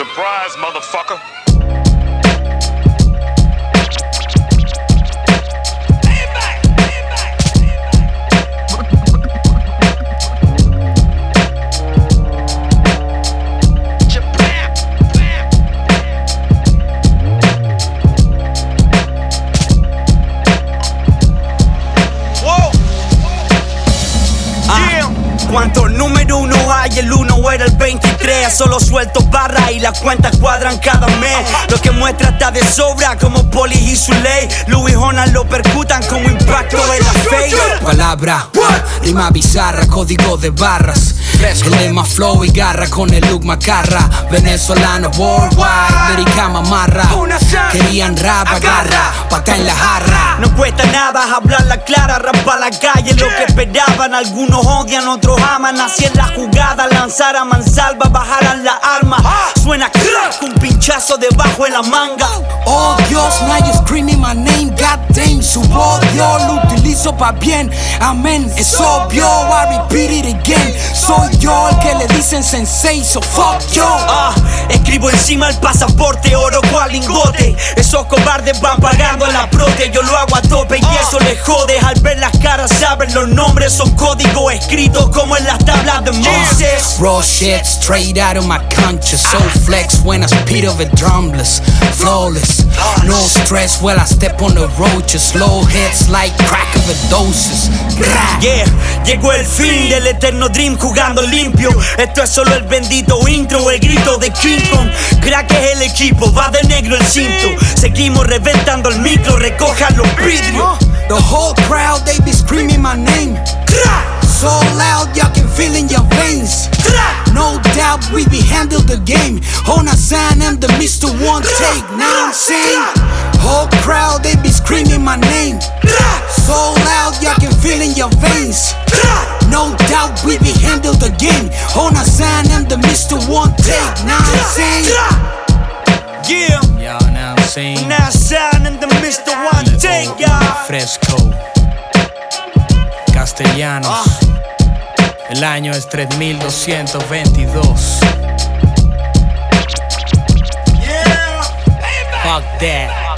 Surprise, motherfucker. ¿Cuántos número uno hay? El uno era el 23. Solo suelto barras y las cuentas cuadran cada mes. Lo que muestra está de sobra como Poli y su ley. Louis Jonas lo percutan como impacto en la face. Palabra, rima bizarra, código de barras. El lema flow y garra con el look macarra. Venezolano worldwide, lírica mamarra. Querían rap, agarra, pata en la jarra. No cuesta nada hablar la clara, rapa la calle, lo que esperaban. Algunos odian, otros aman. Así es la jugada, lanzar a mansalva, bajaran la arma. Suena crack, un pinchazo debajo de la manga. Oh Dios, now you screaming my name, god damn. Su odio lo utilizo pa' bien, amén. Es obvio, I repeat it again. Soy yo el que le dicen sensei, so fuck yo. Escribo encima el pasaporte, oro cual lingote. Esos cobardes van pagando en la prote. Yo lo hago a tope y eso les jode. Al ver las caras saben los nombres, son códigos escritos como en las tablas de Moses. Raw shit straight out of my conscience. So flex when I speed of it drumless, flawless. No stress while I step on the roaches. Slow hits like crack of a doses. Yeah, llegó el fin del eterno dream jugando limpio. Esto es solo el bendito intro, el grito de King Kong. Crack es el equipo, va de negro el cinto. Seguimos reventando el micro, recojan los vidrios. The whole crowd, they be screaming my name. So loud, y'all can feel in your veins. No doubt we be handle the game. Honasan, I'm the Mr. One Take. Now I'm saying, whole crowd, they be screaming my name. So loud, y'all can feel in your veins. No doubt we be handle the game. Honasan, I'm the Mr. One Take. Now I'm saying, yeah, y'all now I'm saying, now I'm the Mr. One Take, y'all. Fresco, Castellanos. El año es 3222. Yeah, Fuck that.